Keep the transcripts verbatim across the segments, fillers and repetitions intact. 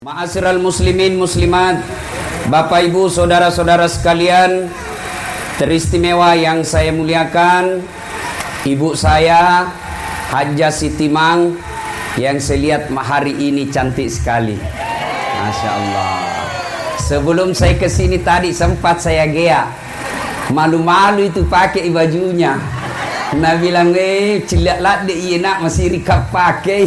Ma'asyiral muslimin muslimat, Bapak Ibu saudara-saudara sekalian teristimewa yang saya muliakan, ibu saya Hajjah Siti Mang yang saya lihat hari ini cantik sekali, Masya Allah. Sebelum saya kesini tadi sempat saya gea, malu-malu itu pakai bajunya. Nah bilang eh cilat-lat dia nak masih rikap pakai.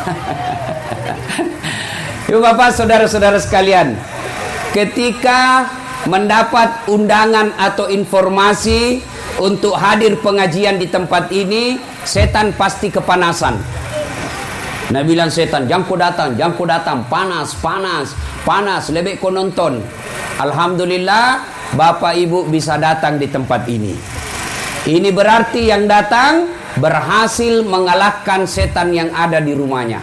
Yuk Bapak saudara-saudara sekalian, ketika mendapat undangan atau informasi untuk hadir pengajian di tempat ini, setan pasti kepanasan. Nah bilang setan, jangan kau datang, jangan kau datang, panas, panas, panas, lebih kau nonton. Alhamdulillah Bapak Ibu bisa datang di tempat ini. Ini berarti yang datang berhasil mengalahkan setan yang ada di rumahnya.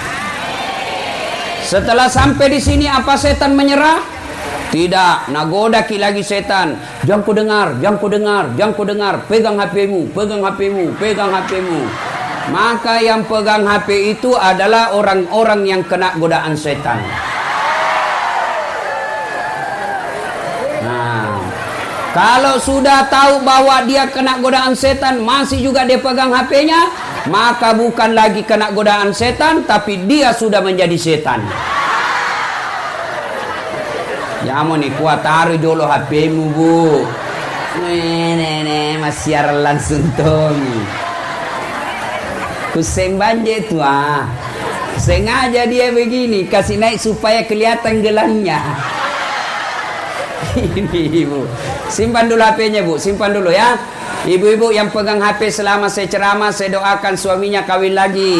Setelah sampai di sini apa setan menyerah? Tidak, nagoda ki lagi setan. Jangan ku dengar, jangan ku dengar, jangan ku dengar. Pegang H P-mu, pegang H P-mu, pegang H P-mu. Maka yang pegang H P itu adalah orang-orang yang kena godaan setan. Nah, kalau sudah tahu bahwa dia kena godaan setan, masih juga dia pegang H P-nya, maka bukan lagi kena godaan setan, tapi dia sudah menjadi setan. Ya mau nih kuat taruh dulu H P-mu bu. Nenek masih langsung tongi. Kuseng banje tu ah. Sengaja dia begini kasih naik supaya kelihatan gelangnya. Ini ibu. Simpan dulu H P-nya bu, simpan dulu ya. Ibu-ibu yang pegang H P selama saya ceramah, saya doakan suaminya kawin lagi.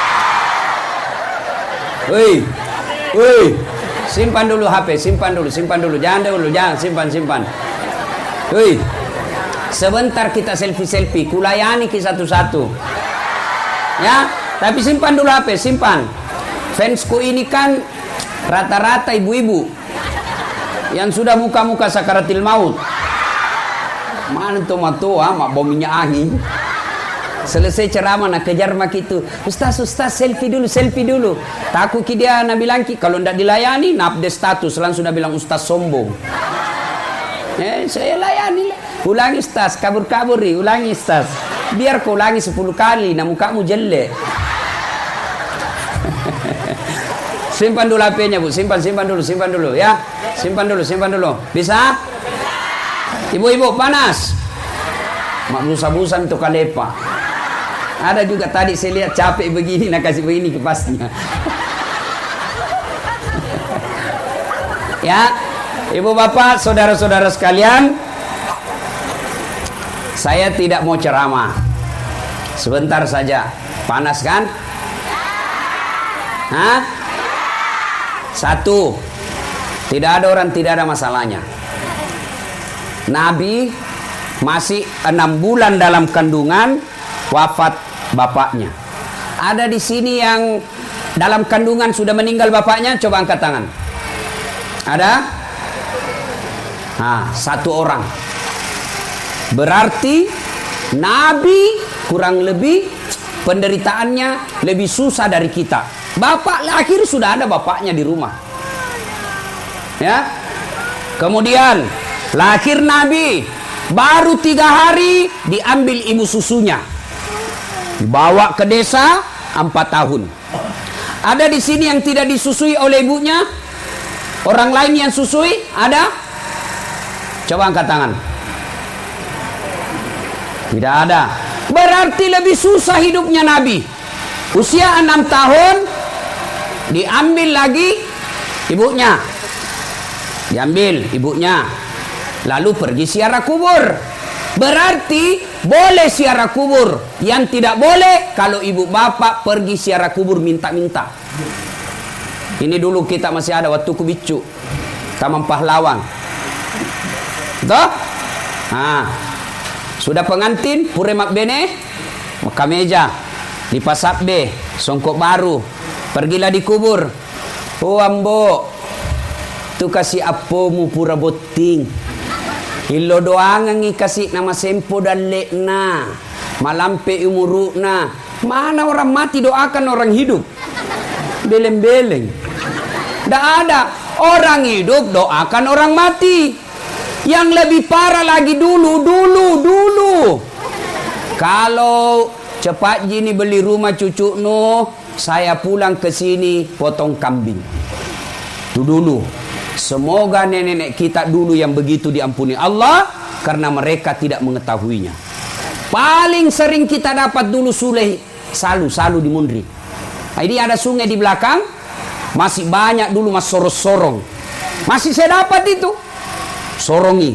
Woi, woi, simpan dulu H P, simpan dulu, simpan dulu, jangan dulu, jangan simpan, simpan. Woi, sebentar kita selfie-selfie, kulayani ke satu-satu. Ya, tapi simpan dulu H P, simpan. Fansku ini kan rata-rata ibu-ibu yang sudah muka-muka sakaratil maut. Mana tuh matua mak bau minyak angin. Selesai ceramah nak kejar mak itu. Ustaz, ustaz selfie dulu, selfie dulu. Takut ki dia nak bilang ki kalau ndak dilayani nak update status langsung sudah bilang ustaz sombong. Eh saya layani. Ulangi ustaz, kabur-kaburi, ulangi ustaz. Biar kau ulangi sepuluh kali nak mukamu jelek. Simpan dulu H P-nya bu, simpan, simpan dulu, simpan dulu ya. Simpan dulu, simpan dulu. Bisa? Ibu-ibu panas. Mak busa-busa untuk kalepa. Ada juga tadi saya lihat capek begini nak kasih begini kipasnya. Ya, ibu bapak, saudara-saudara sekalian, saya tidak mau ceramah. Sebentar saja. Panas kan? Hah? Satu. Tidak ada orang tidak ada masalahnya. Nabi masih enam bulan dalam kandungan, wafat bapaknya. Ada di sini yang dalam kandungan sudah meninggal bapaknya, coba angkat tangan. Ada? Nah, satu orang. Berarti Nabi kurang lebih penderitaannya lebih susah dari kita. Bapak lahir sudah ada bapaknya di rumah. Ya. Kemudian lahir Nabi, baru tiga hari diambil ibu susunya, dibawa ke desa empat tahun. Ada di sini yang tidak disusui oleh ibunya, orang lain yang susui, ada? Coba angkat tangan. Tidak ada. Berarti lebih susah hidupnya Nabi. Usia enam tahun, diambil lagi ibunya, diambil ibunya. Lalu pergi ziarah kubur. Berarti boleh ziarah kubur. Yang tidak boleh kalau ibu bapak pergi ziarah kubur minta-minta. Ini dulu kita masih ada waktu kubicu Taman Pahlawan. Tuh? Nah, sudah pengantin pure mak bene maka meja di pasap be songkok baru. Pergilah di kubur. Oh ambo, tu kasih apomu pura boting. Ilo doangan ngi kasih nama sempo dan lekna, malampe umurukna. Mana orang mati doakan orang hidup? Beleng-beleng. Tidak ada. Orang hidup doakan orang mati. Yang lebih parah lagi dulu, dulu, dulu. Kalau cepat gini beli rumah cucu no, saya pulang ke sini potong kambing. Itu dulu. Semoga nenek-nenek kita dulu yang begitu diampuni Allah karena mereka tidak mengetahuinya. Paling sering kita dapat dulu suleh salu-salu di Mundri. Nah, ini ada sungai di belakang, masih banyak dulu mas sorong-sorong. Masih saya dapat itu. Sorongi.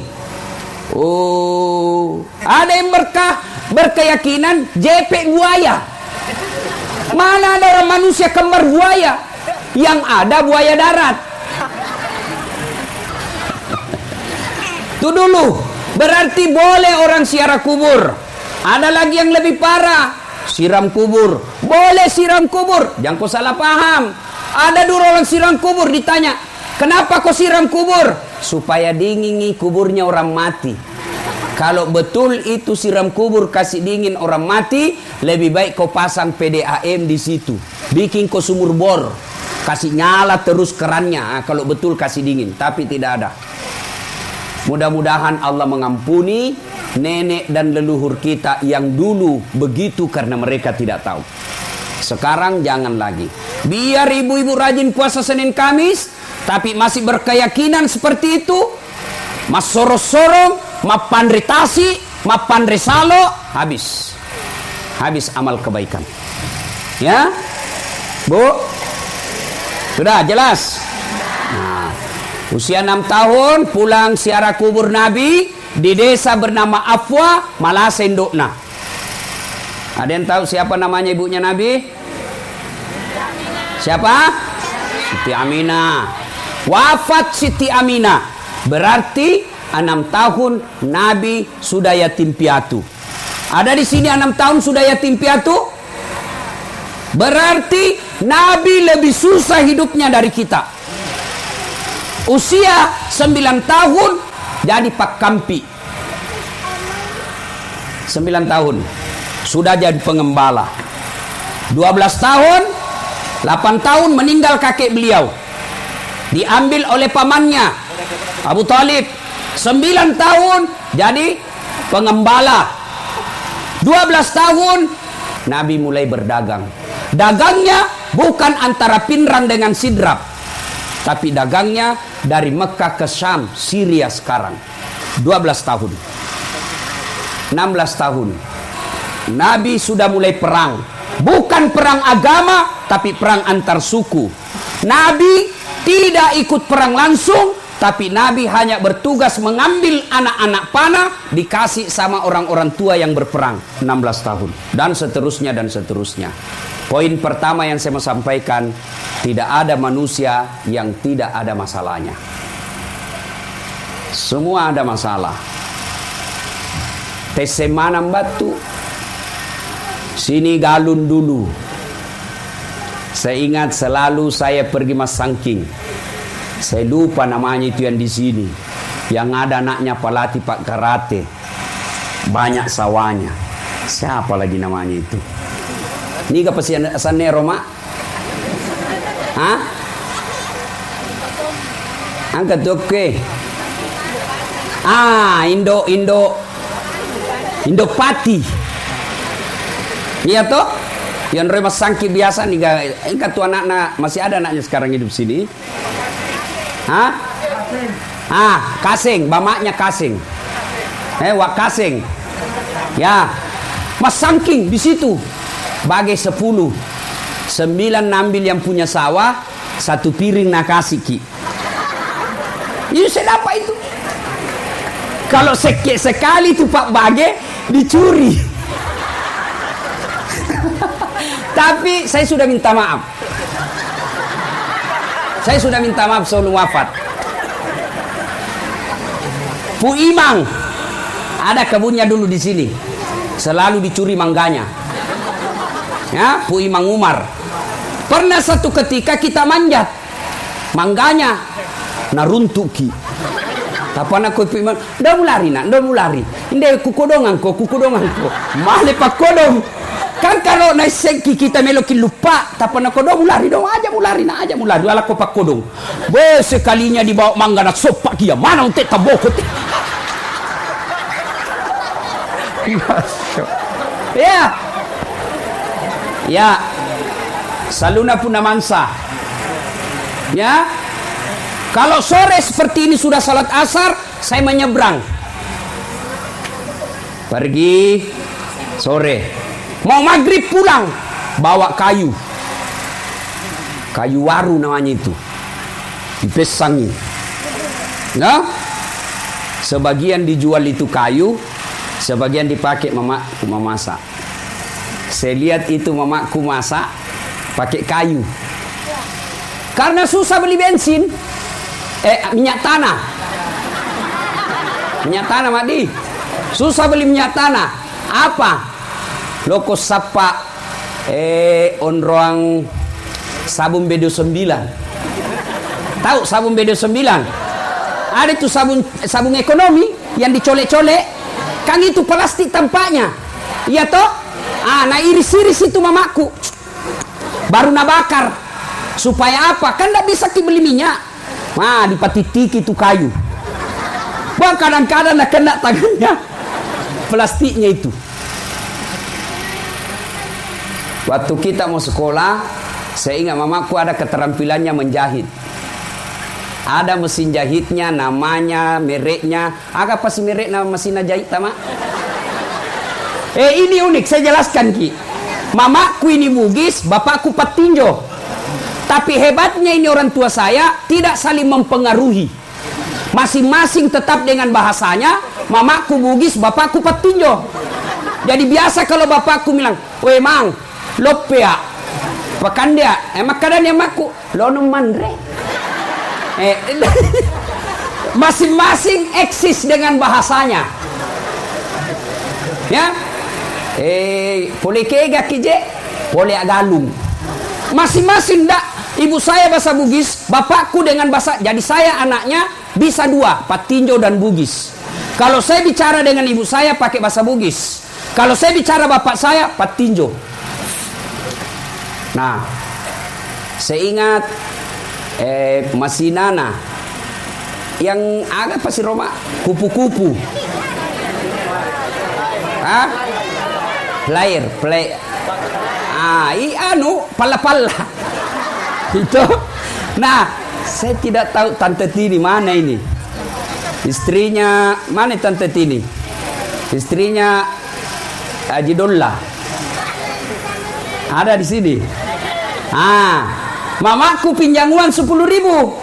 Oh, ada yang berkah berkeyakinan J P buaya. Mana ada orang manusia kembar buaya? Yang ada buaya darat. Itu dulu. Berarti boleh orang siara kubur. Ada lagi yang lebih parah, siram kubur. Boleh siram kubur, jangan kau salah paham. Ada dulu orang siram kubur, ditanya, kenapa kau siram kubur? Supaya dingin kuburnya orang mati. Kalau betul itu siram kubur kasih dingin orang mati, lebih baik kau pasang P D A M di situ. Bikin kau sumur bor, kasih nyala terus kerannya. Nah, kalau betul kasih dingin, tapi tidak ada. Mudah-mudahan Allah mengampuni nenek dan leluhur kita yang dulu begitu karena mereka tidak tahu. Sekarang jangan lagi. Biar ibu-ibu rajin puasa Senin Kamis, tapi masih berkeyakinan seperti itu. Mas sorong-sorong, ma pandre tasi, ma pandre salo, habis. Habis amal kebaikan. Ya? Bu? Sudah jelas? Nah, usia enam tahun pulang ziarah kubur Nabi di desa bernama Afwa, Malasendokna. Ada yang tahu siapa namanya ibunya Nabi? Siapa? Siti Aminah. Wafat Siti Aminah. Berarti enam tahun Nabi sudah yatim piatu. Ada di sini enam tahun sudah yatim piatu? Berarti Nabi lebih susah hidupnya dari kita. Usia sembilan tahun jadi Pak Kampi. sembilan tahun sudah jadi pengembala. dua belas tahun, delapan tahun meninggal kakek beliau. Diambil oleh pamannya Abu Talib. sembilan tahun jadi pengembala. dua belas tahun Nabi mulai berdagang. Dagangnya bukan antara Pinrang dengan Sidrap, tapi dagangnya dari Mekah ke Syam, Syria sekarang. dua belas tahun. enam belas tahun. Nabi sudah mulai perang. Bukan perang agama, tapi perang antar suku. Nabi tidak ikut perang langsung, tapi Nabi hanya bertugas mengambil anak-anak panah, dikasih sama orang-orang tua yang berperang. enam belas tahun. Dan seterusnya dan seterusnya. Poin pertama yang saya mau sampaikan, tidak ada manusia yang tidak ada masalahnya. Semua ada masalah. Tesemanam batu. Sini galun dulu. Saya ingat selalu saya pergi Mas Sangking. Saya lupa namanya itu yang di sini. Yang ada anaknya pelatih Pak Karate. Banyak sawahnya. Siapa lagi namanya itu? Ini ke pesan Sanero, Mak? Hah? Angkat oke. Ah, Indo Indo Indopati. Iya toh? Yang Remas Sangki biasa nih, angkat tuh anak-anak, masih ada anaknya sekarang hidup sini. Hah? Ah, Kasing, bamaknya Kasing. Eh, Wak Kasing. Ya. Mas Sangking di situ. Bagai sepuluh. Sembilan ambil yang punya sawah, satu piring nak kasih ki. Ini saya dapat itu. Kalau sek sekali itu Pak Bage dicuri. Tapi saya sudah minta maaf. Saya sudah minta maaf sebelum wafat. Pu Imang ada kebunnya dulu di sini. Selalu dicuri mangganya. Ya, Pu Imang Umar. Pernah satu ketika kita manjat mangganya naruntuki. Tapana ko Pu Imang, "Ndak mulari nak, ndak mulari. Inde kukodongan ko, kukodongan ko." Male pak kodong. Kan kalau naisengki kita melokin lupa, tapi nak kodong mulari dong aja mulari na aja mulari ala kopak kodong. Be sekalinya dibawa mangga nak sopak kia mana untuk tabokot. Ya, ya, saluna pun namansa. Ya, kalau sore seperti ini sudah salat asar, saya menyeberang. Pergi sore. Mau maghrib pulang, bawa kayu. Kayu waru namanya itu. Dipesangi. Nah, sebagian dijual itu kayu, sebagian dipakai mamaku memasak. Saya lihat itu mamaku masak pakai kayu. Karena susah beli bensin. Eh, minyak tanah. Minyak tanah, Madi. Susah beli minyak tanah. Apa? Loko sapa eh on ruang sabun B dua puluh sembilan. Tahu sabun B dua puluh sembilan? Ada itu sabun sabun ekonomi yang dicolek-colek. Kan itu plastik tampaknya. Iya toh? Ah, nah iris-iris itu mamaku. Baru nak bakar. Supaya apa? Kan enggak bisa dibeli minyak. Nah, dipatitik itu kayu. Wah, kadang-kadang nak kena tangannya. Plastiknya itu. Waktu kita mau sekolah, saya ingat mamaku ada keterampilannya menjahit. Ada mesin jahitnya, namanya, mereknya. Agak apa sih merek nama mesin jahit, Tama? Eh, ini unik, saya jelaskan, Ki. Mamaku ini Bugis, bapakku Patinjo. Tapi hebatnya ini orang tua saya tidak saling mempengaruhi. Masing-masing tetap dengan bahasanya. Mamaku Bugis, bapakku Patinjo. Jadi biasa kalau bapakku bilang, "Weh, Mang, lopea pakan dia emak kadang dia maku lono mandre." Eh, masing-masing eksis dengan bahasanya. Ya, eh, boleh kega kije, boleh agalung. Masing-masing dak. Ibu saya bahasa Bugis, bapakku dengan bahasa. Jadi saya anaknya bisa dua, Patinjo dan Bugis. Kalau saya bicara dengan ibu saya pakai bahasa Bugis. Kalau saya bicara bapak saya Patinjo. Nah, saya ingat eh, masih Nana yang agak pasti Roma kupu-kupu. Ah, player, play. Ah, i anu pala-pala. Itu. Nah, saya tidak tahu Tante Tini mana ini. Istrinya mana Tante Tini? Istrinya Haji Dolla. Ada di sini. Ah, mamaku pinjam uang sepuluh ribu.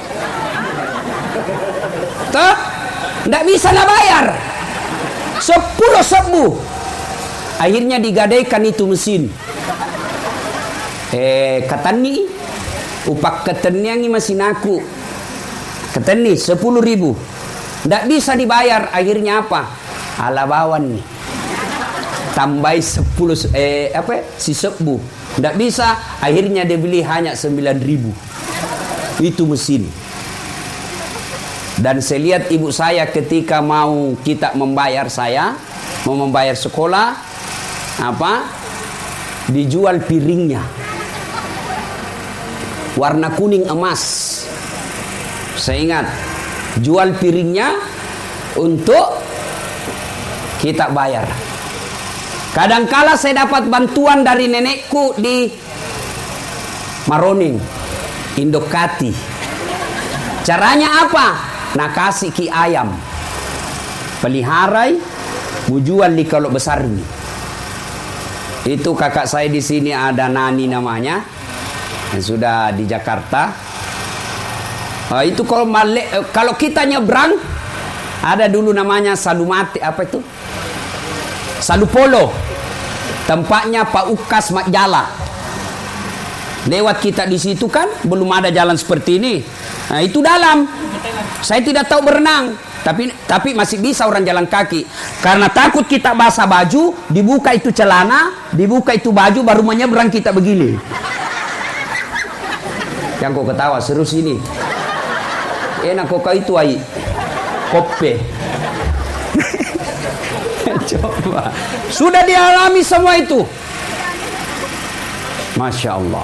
Tuh, ndak bisa nak bayar. Sepuluh sebu. Akhirnya digadaikan itu mesin. Eh, katani, upak keteniangi mesin aku. Keteni sepuluh ribu. Ndak bisa dibayar. Akhirnya apa? Ala bawan nih. Tambah sepuluh eh apa? Si sebu. Ndak bisa. Akhirnya dia beli hanya sembilan ribu. Itu mesin. Dan saya lihat ibu saya ketika mau kita membayar saya, mau membayar sekolah, apa? Dijual piringnya. Warna kuning emas. Saya ingat, jual piringnya untuk kita bayar. Kadangkala saya dapat bantuan dari nenekku di Maroning, Indokati. Caranya apa? Nak kasih ki ayam, peliharai, bujuan di kalau besar ini. Itu kakak saya di sini ada Nani namanya, yang sudah di Jakarta. Nah, itu kalau male, kalau kita nyebrang, ada dulu namanya Salumati, apa itu? Salupolo, tempatnya Pak Ukas Makjala. Lewat kita di situ kan, belum ada jalan seperti ini. Nah, itu dalam. Saya tidak tahu berenang, tapi tapi masih bisa orang jalan kaki. Karena takut kita basah baju, dibuka itu celana, dibuka itu baju, baru menyeberang kita begini. Yang kau ketawa serius ini. Enak kok itu ai. Kope. Coba. Sudah dialami semua itu. Masya Allah.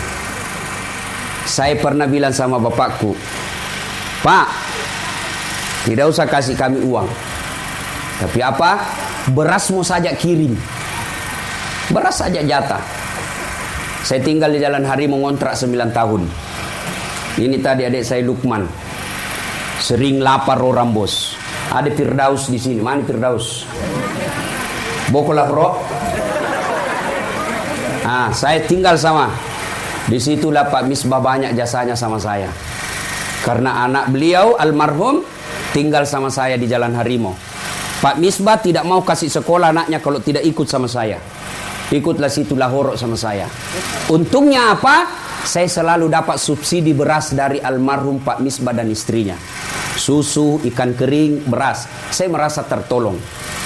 Saya pernah bilang sama bapakku, Pak, tidak usah kasih kami uang, tapi apa? Beras mau saja kirim. Beras saja jatah. Saya tinggal di Jalan Harimau ngontrak sembilan tahun. Ini tadi adik saya Lukman. Sering lapar orang bos. Ada Firdaus di sini. Mana Firdaus? Bokolah bro. Ah, saya tinggal sama. Disitulah Pak Misbah banyak jasanya sama saya. Karena anak beliau almarhum tinggal sama saya di Jalan Harimau. Pak Misbah tidak mau kasih sekolah anaknya kalau tidak ikut sama saya. Ikutlah situ Lahoro sama saya. Untungnya apa? Saya selalu dapat subsidi beras dari almarhum Pak Misbah dan istrinya. Susu, ikan kering, beras. Saya merasa tertolong.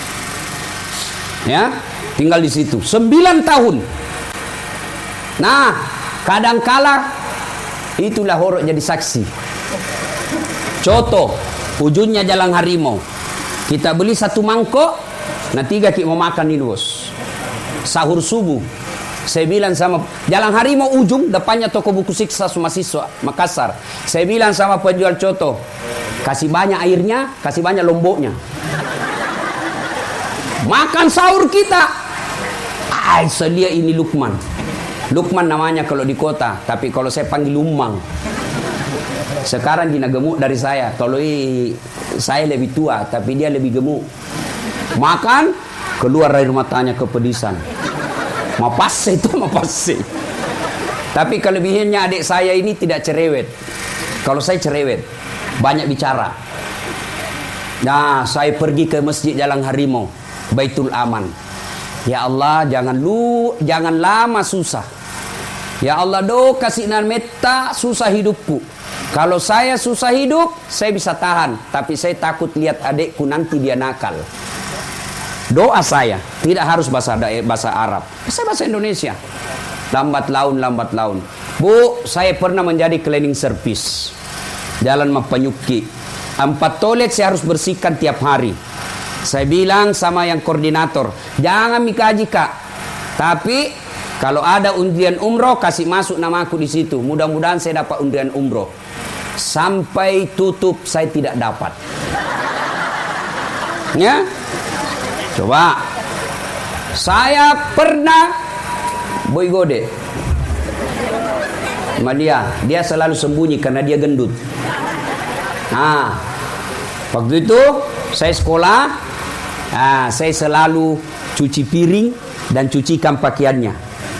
Ya, tinggal di situ sembilan tahun. Nah, kadangkala itu Lahoro jadi saksi. Contoh, ujungnya Jalan Harimau. Kita beli satu mangkok, nah tiga kita mau makan ini bos. Sahur subuh. Saya bilang sama Jalan Harimau ujung, depannya toko buku Siksa Mahasiswa Makassar. Saya bilang sama penjual coto, kasih banyak airnya, kasih banyak lomboknya. Makan sahur kita. Ay, selia ini Lukman. Lukman namanya kalau di kota, tapi kalau saya panggil Lumang. Sekarang dia gemuk dari saya. Kalau saya lebih tua, tapi dia lebih gemuk. Makan, keluar dari matanya kepedisan. Mapase itu mapase. Tapi kelebihannya adik saya ini tidak cerewet. Kalau saya cerewet, banyak bicara. Nah, saya pergi ke Masjid Jalan Harimau, Baitul Aman. Ya Allah, jangan lu, jangan lama susah. Ya Allah, do kasih meta susah hidupku. Kalau saya susah hidup, saya bisa tahan. Tapi saya takut lihat adikku nanti dia nakal. Doa saya tidak harus bahasa bahasa Arab, saya bahasa Indonesia. Lambat laun, lambat laun. Bu, saya pernah menjadi cleaning service Jalan Mapanyuki. Empat toilet saya harus bersihkan tiap hari. Saya bilang sama yang koordinator, jangan mikaji kak. Tapi kalau ada undian umroh, kasih masuk namaku di situ. Mudah-mudahan saya dapat undian umroh. Sampai tutup saya tidak dapat. Ya, coba. Saya pernah boy gode sama dia. Dia selalu sembunyi karena dia gendut. Nah, waktu itu saya sekolah. Nah, saya selalu cuci piring dan cucikan pakaiannya.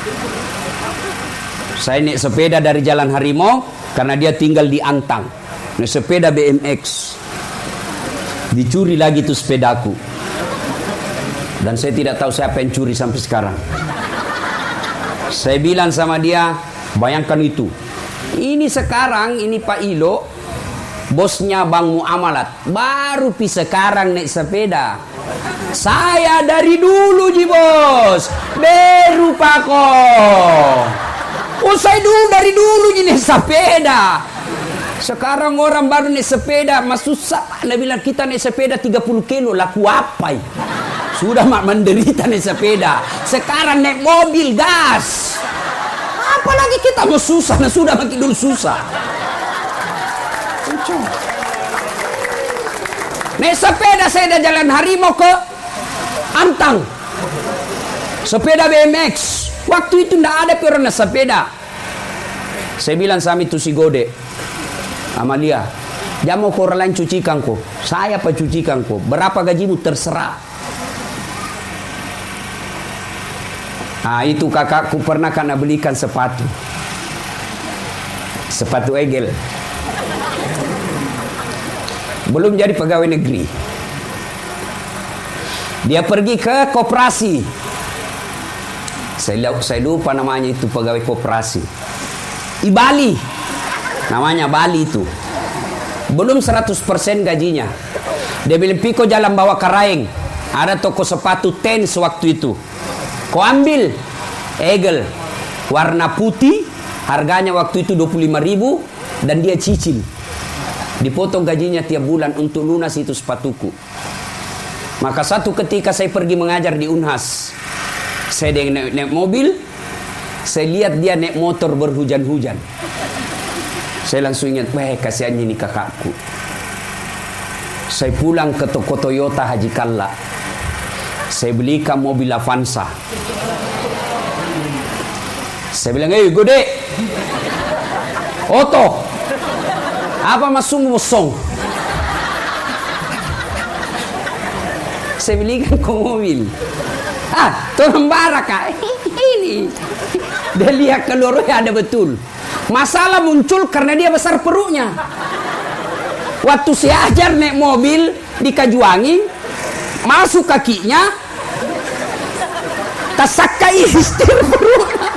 Saya naik sepeda dari Jalan Harimau karena dia tinggal di Antang. Naik sepeda B M X. Dicuri lagi tuh sepedaku. Dan saya tidak tahu siapa yang curi sampai sekarang. Saya bilang sama dia, bayangkan itu. Ini sekarang, ini Pak Ilo, bosnya Bang Muamalat. Baru pi sekarang naik sepeda. Saya dari dulu ji bos. Baru pako. Oh, saya dulu dari dulu ji naik sepeda. Sekarang orang baru naik sepeda, mas susah. Anda bilang kita naik sepeda tiga puluh kilo, laku apa? Sudah mak menderita naik sepeda. Sekarang naik mobil gas. Apalagi kita mau susah, nah sudah makin dulu susah. Naik sepeda saya dari Jalan Harimau ke Antang. Sepeda B M X. Waktu itu tidak ada orang naik sepeda. Saya bilang sama itu si Gode, Amalia, jangan mau orang lain cucikan kok. Saya apa cucikan kok. Berapa gajimu terserah. Nah, itu kakakku pernah karena belikan sepatu. Sepatu egel. Belum jadi pegawai negeri. Dia pergi ke koperasi. Saya, saya lupa namanya itu pegawai koperasi. Di Bali. Namanya Bali itu. Belum seratus persen gajinya. Dia bilang, Piko jalan bawa Karaeng. Ada toko sepatu Tens waktu itu. Kau ambil egel warna putih, harganya waktu itu dua puluh lima ribu, dan dia cicil. Dipotong gajinya tiap bulan untuk lunas itu sepatuku. Maka satu ketika saya pergi mengajar di Unhas, saya naik, naik mobil, saya lihat dia naik motor berhujan-hujan. Saya langsung ingat, wah kasihannya ini kakakku. Saya pulang ke toko Toyota Haji Kalla. Saya belikan mobil Avanza. Saya bilang, eh gede, Oto, apa masuk mosong? Saya belikan ke mobil. Ah, tolong barak kak. Ini. Dia lihat keluarnya ada betul. Masalah muncul karena dia besar perutnya. Waktu saya ajar naik mobil di Kajuwangi, masuk kakinya, tasakai setir perutnya.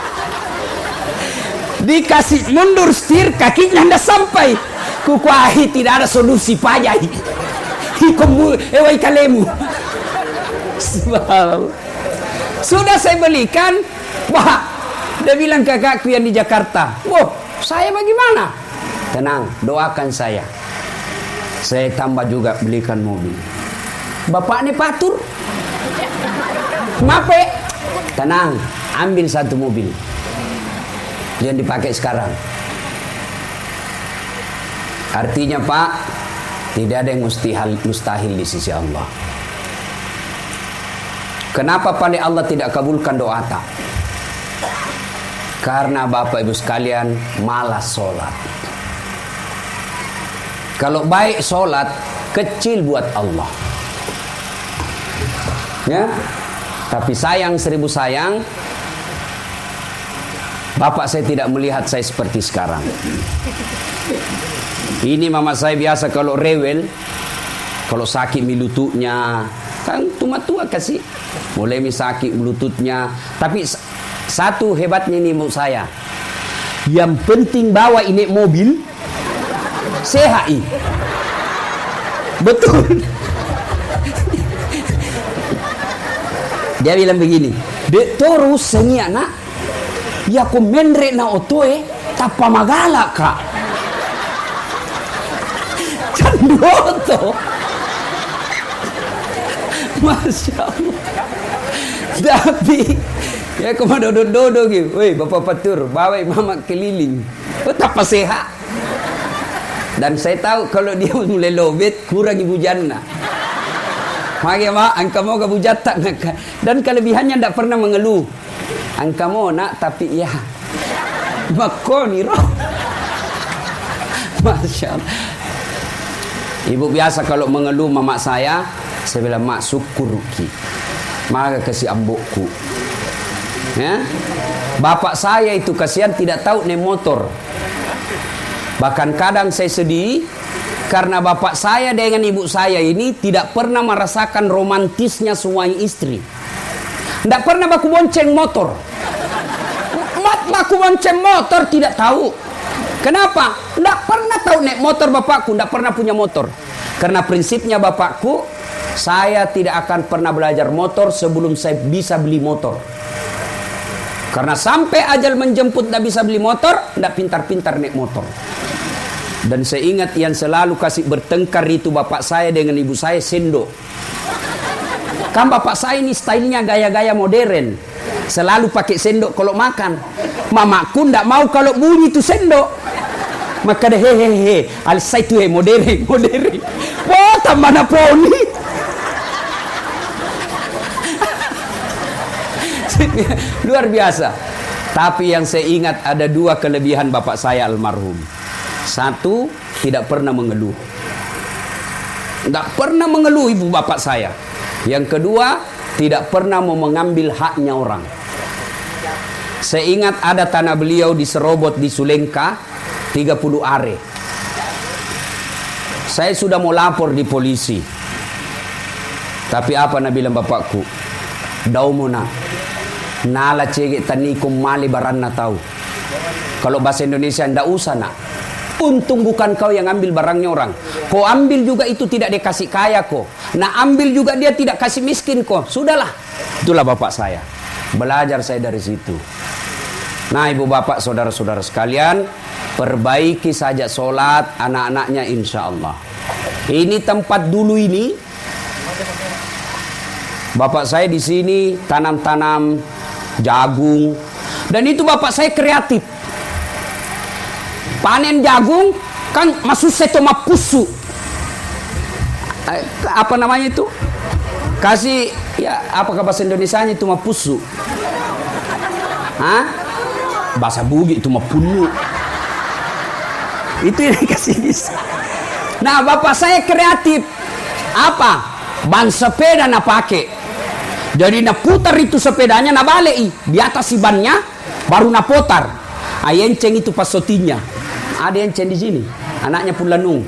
Dikasih mundur setir, kakinya tidak sampai. Kukuahi tidak ada solusi payah. Hikomu, ewai kalemu. Sudah saya belikan, wah, dia bilang kakakku yang di Jakarta, wah, saya bagaimana? Tenang, doakan saya. Saya tambah juga belikan mobil. Bapak ini patur, mape, tenang, ambil satu mobil yang dipakai sekarang. Artinya Pak, tidak ada yang mustahil, mustahil di sisi Allah. Kenapa pandai Allah tidak kabulkan doa tak? Karena Bapak Ibu sekalian malas sholat. Kalau baik sholat, kecil buat Allah. Ya, tapi sayang seribu sayang, Bapak saya tidak melihat saya seperti sekarang. Ini mama saya biasa kalau rewel, kalau sakit lututnya, kan tua-tua kasih, mulai sakit lututnya. Tapi satu hebatnya ini menurut saya, yang penting bawa ini mobil sehat. Betul. Dia bilang begini, dek terus sengi anak, ya ku mendre na otoe tapa magala kak. Candoto. Masya Allah. Tapi ya kemana dodo-dodo gitu. Woi bapak patur, bawa mama keliling. Betapa sehat. Dan saya tahu kalau dia mulai lobet kurang ibu jannah. Makanya mak, angka mau ke bujata. Dan kelebihannya tidak pernah mengeluh. Angka mau nak tapi ya makoni roh. Masya Allah. Ibu biasa kalau mengeluh mama saya, saya bilang mak syukur ki, maka kasih ambokku. Ya, bapak saya itu kasihan tidak tahu naik motor. Bahkan kadang saya sedih karena bapak saya dengan ibu saya ini tidak pernah merasakan romantisnya suami istri. Tidak pernah baku bonceng motor. Mat baku bonceng motor tidak tahu. Kenapa? Tidak pernah tahu naik motor bapakku, tidak pernah punya motor. Karena prinsipnya bapakku, saya tidak akan pernah belajar motor sebelum saya bisa beli motor. Karena sampai ajal menjemput tidak bisa beli motor, tidak pintar-pintar naik motor. Dan saya ingat yang selalu kasih bertengkar itu bapak saya dengan ibu saya sendok. Kan bapak saya ini stylenya gaya-gaya modern, selalu pakai sendok kalau makan. Mamaku tidak mau kalau bunyi itu sendok. Maka deh hehehe, alisai tu he modern, modern. Wah, tamana poni. Luar biasa. Tapi yang saya ingat ada dua kelebihan bapak saya almarhum. Satu, tidak pernah mengeluh. Tidak pernah mengeluh ibu bapak saya. Yang kedua, tidak pernah mau mengambil haknya orang. Saya ingat ada tanah beliau di Serobot di Sulengka, tiga puluh are. Saya sudah mau lapor di polisi. Tapi apa nak bilang bapakku? Daumuna. Nala cegek tanikum mali baranna tahu. Kalau bahasa Indonesia ndak usah nak. Untung bukan kau yang ambil barangnya orang. Kau ambil juga itu tidak dikasih kaya kok. Nah ambil juga dia tidak kasih miskin kok. Sudahlah. Itulah bapak saya. Belajar saya dari situ. Nah ibu bapak saudara-saudara sekalian, perbaiki saja sholat anak-anaknya insya Allah. Ini tempat dulu ini. Bapak saya di sini tanam-tanam jagung. Dan itu bapak saya kreatif. Panen jagung kan masuk setoma pusu. Apa namanya itu? Kasih ya apakah bahasa Indonesianya itu mapusu? Hah? Bahasa Bugis itu mapunu. Itu yang kasih bisa. Nah, bapak saya kreatif. Apa? Ban sepeda na pakai. Jadi na putar itu sepedanya na balik di atas si bannya baru na putar. Ah, enceng itu pasotinya. Ada enceng di sini. Anaknya pun lanung.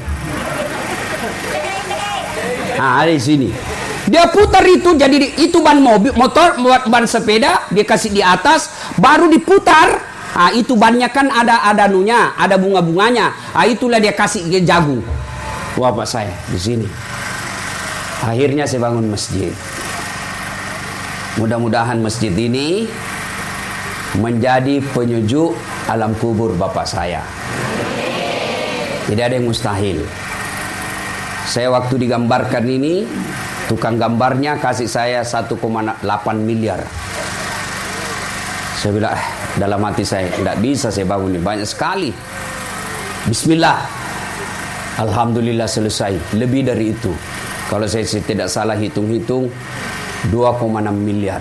Ah, ada di sini. Dia putar itu jadi itu ban mobil, motor, ban sepeda, dia kasih di atas, baru diputar. Ah, itu bannya kan ada ada nunya, ada bunga-bunganya. Ah, itulah dia kasih ke jagung. Wah, Pak saya di sini. Akhirnya saya bangun masjid. Mudah-mudahan masjid ini menjadi penyejuk alam kubur bapak saya. Tidak ada yang mustahil. Saya waktu digambarkan ini, tukang gambarnya kasih saya satu koma delapan miliar. Saya bilang, eh, dalam hati saya, tidak bisa saya bangun ini, banyak sekali. Bismillah. Alhamdulillah selesai. Lebih dari itu. Kalau saya tidak salah hitung-hitung, dua koma enam miliar.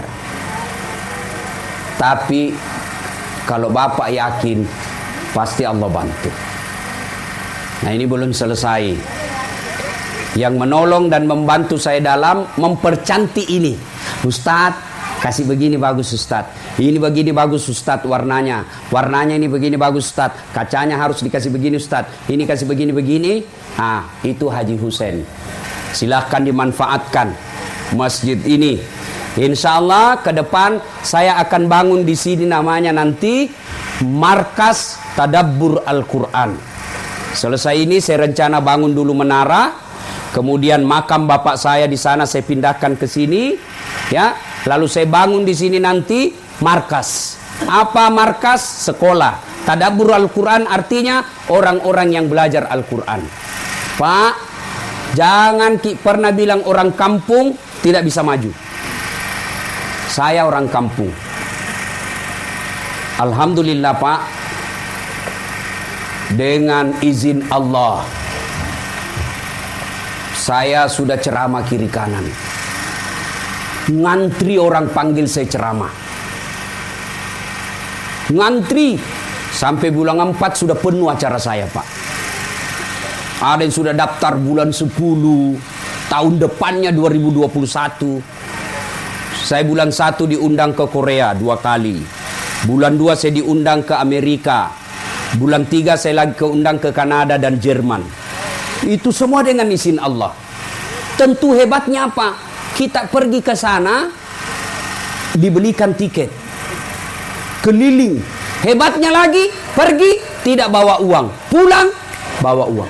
Tapi kalau bapak yakin, pasti Allah bantu. Nah, ini belum selesai. Yang menolong dan membantu saya dalam mempercantik ini. Ustadz, kasih begini bagus Ustadz. Ini begini bagus Ustadz warnanya. Warnanya ini begini bagus Ustadz. Kacanya harus dikasih begini Ustadz. Ini kasih begini-begini. Ah, itu Haji Husein. Silahkan dimanfaatkan masjid ini. Insya Allah ke depan saya akan bangun di sini namanya nanti Markas Tadabbur Al-Quran. Selesai ini saya rencana bangun dulu menara, kemudian makam bapak saya di sana saya pindahkan ke sini, ya. Lalu saya bangun di sini nanti markas. Apa markas? Sekolah. Tadabbur Al-Quran artinya orang-orang yang belajar Al-Quran. Pak, jangan ki pernah bilang orang kampung tidak bisa maju. Saya orang kampung. Alhamdulillah Pak, dengan izin Allah saya sudah ceramah kiri kanan. Ngantri orang panggil saya ceramah. Ngantri sampai bulan empat sudah penuh acara saya Pak. Ada yang sudah daftar bulan sepuluh, tahun depannya dua ribu dua puluh satu. Saya bulan satu diundang ke Korea dua kali. Bulan dua saya diundang ke Amerika. Bulan tiga saya lagi keundang ke Kanada dan Jerman. Itu semua dengan izin Allah. Tentu hebatnya apa? Kita pergi ke sana, dibelikan tiket. Keliling. Hebatnya lagi, pergi tidak bawa uang. Pulang, bawa uang.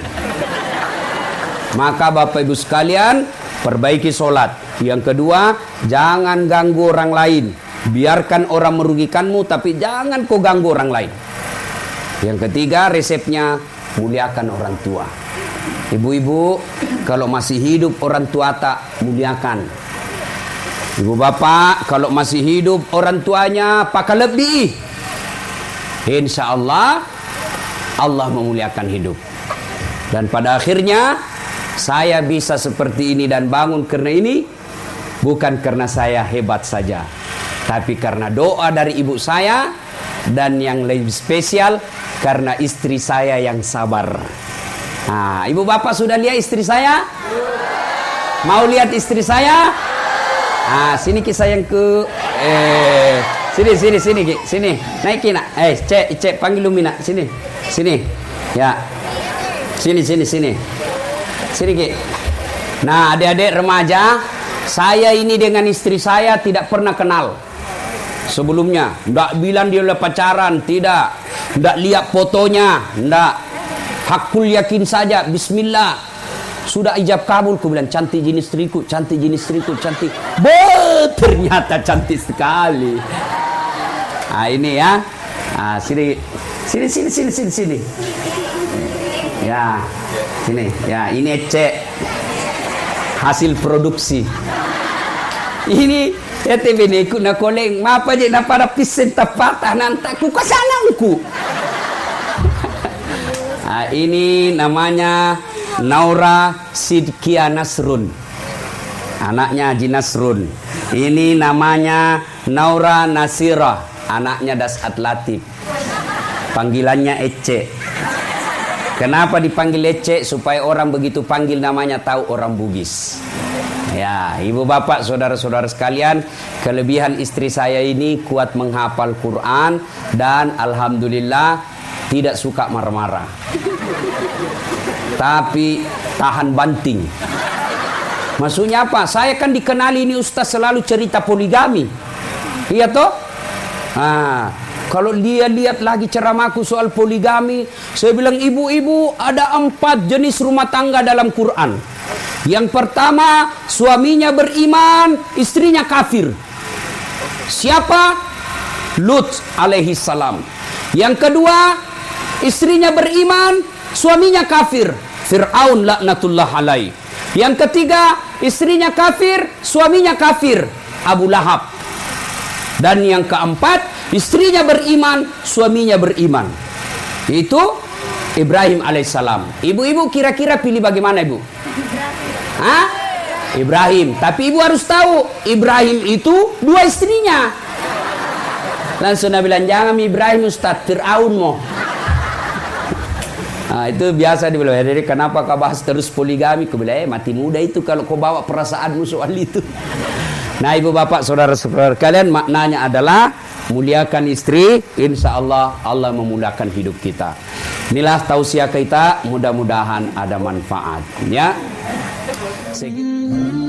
Maka Bapak Ibu sekalian, perbaiki sholat. Yang kedua, jangan ganggu orang lain. Biarkan orang merugikanmu, tapi jangan kau ganggu orang lain. Yang ketiga, resepnya muliakan orang tua. Ibu-ibu, kalau masih hidup orang tua tak muliakan. Ibu bapak, kalau masih hidup orang tuanya pakai lebih. Insya Allah, Allah memuliakan hidup. Dan pada akhirnya, saya bisa seperti ini dan bangun karena ini, bukan karena saya hebat saja, tapi karena doa dari ibu saya, dan yang lebih spesial karena istri saya yang sabar. Nah, ibu bapak sudah lihat istri saya? Mau lihat istri saya? Ah, sini ki sayang ke eh sini sini sini ki sini naikin nak. Eh cek cek panggil Lumina sini sini ya sini sini sini sini ki. Nah, adik-adik remaja, saya ini dengan istri saya tidak pernah kenal sebelumnya. Nggak bilang dia udah pacaran, tidak. Nggak lihat fotonya, nggak. Hakul yakin saja, bismillah. Sudah ijab kabul, ku bilang cantik jenis istriku, cantik jenis istriku, cantik. Be, ternyata cantik sekali. Nah, ini ya. Nah, sini, sini, sini, sini, sini, sini. Ya, sini. Ya, ini cek hasil produksi. Ini Ya tebe ni ku na koleng mapa je na para pisen tapata nantak ku kasanangku. Nah, ini namanya Naura Sidkia Nasrun. Anaknya Haji Nasrun. Ini namanya Naura Nasira, anaknya Dasat Latif. Panggilannya Ece. Kenapa dipanggil Ece? Supaya orang begitu panggil namanya tahu orang Bugis. Ya, ibu bapak, saudara-saudara sekalian, kelebihan istri saya ini kuat menghafal Quran dan alhamdulillah tidak suka marah-marah. Tapi tahan banting. Maksudnya apa? Saya kan dikenali ini ustaz selalu cerita poligami. Iya toh? Nah, kalau dia lihat lagi ceramahku soal poligami, saya bilang ibu-ibu ada empat jenis rumah tangga dalam Quran. Yang pertama, suaminya beriman, istrinya kafir. Siapa? Lut alaihi salam. Yang kedua, istrinya beriman, suaminya kafir. Fir'aun laknatullah alaih. Yang ketiga, istrinya kafir, suaminya kafir. Abu Lahab. Dan yang keempat, istrinya beriman, suaminya beriman. Itu Ibrahim alaihissalam. Ibu-ibu kira-kira pilih bagaimana ibu? Hah? Ibrahim. Tapi ibu harus tahu, Ibrahim itu dua istrinya. Langsung Nabi bilang, jangan Ibrahim Ustaz, Fir'aun mo. Nah, itu biasa dibilang, jadi kenapa kau bahas terus poligami? Kau bilang, eh mati muda itu kalau kau bawa perasaanmu soal itu. Nah ibu bapak saudara-saudara kalian, maknanya adalah muliakan istri, insya Allah Allah memudahkan hidup kita. Inilah tausiah kita, mudah-mudahan ada manfaat ya. Segitu.